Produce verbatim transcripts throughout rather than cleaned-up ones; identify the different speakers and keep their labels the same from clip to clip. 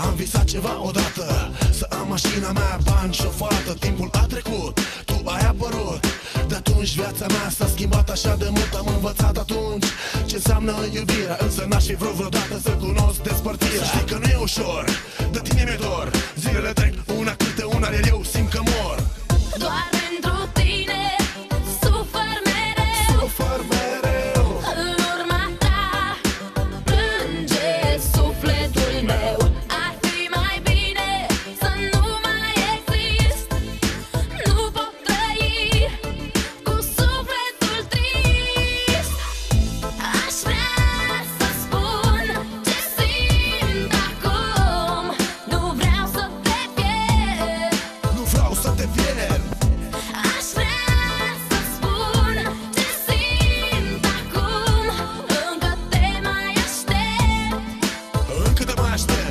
Speaker 1: Am visat ceva odată, să am mașina mea, bani și o fată. Timpul a trecut, tu ai apărut. De atunci viața mea s-a schimbat așa de mult. Am învățat atunci ce înseamnă iubirea, însă n-aș fi vrut vreodată să cunosc despărțirea. Să știi că nu e ușor, de tine mi-e dor. Zilele trec una câte una, iar eu simt că mor.
Speaker 2: Doar pentru tine sufăr mereu,
Speaker 1: sufăr mereu.
Speaker 2: în urma ta plânge sufletul meu. Ar fi mai bine să nu mai exist. Nu pot trăi cu sufletul trist. Aș vrea să spun ce simt acum. Nu vreau să te pierd.
Speaker 1: Nu vreau să te pierd.
Speaker 2: Aș vrea să spun ce simt acum. Încă te mai aștept.
Speaker 1: Încă te mai aștept.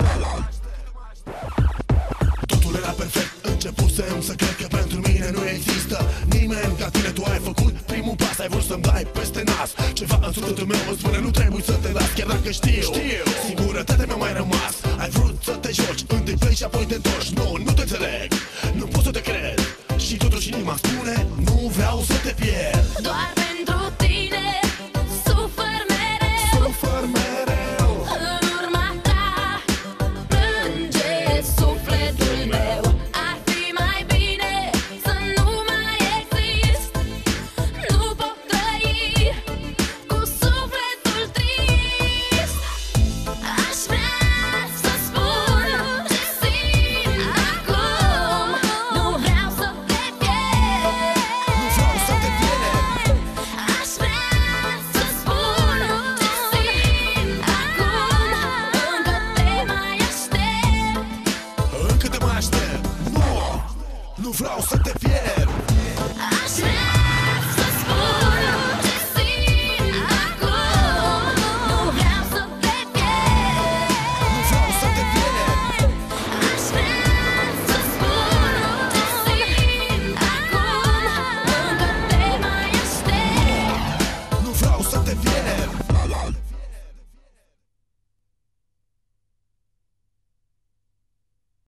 Speaker 1: Totul era perfect, începusem să cred că pentru mine nu există nimeni ca tine. Tu ai făcut primul pas, ai vrut să-mi dai peste nas. Ceva în sufletul meu îmi spune nu trebuie să te las. Chiar dacă știu, știu, singurătatea mi-a mai rămas. Ai vrut să te joci, întâi pleci și apoi te întorci. Nu, nu te înțeleg, nu pot să te cred. Și totuși inima spune, nu vreau să te pierd.
Speaker 2: Doar pentru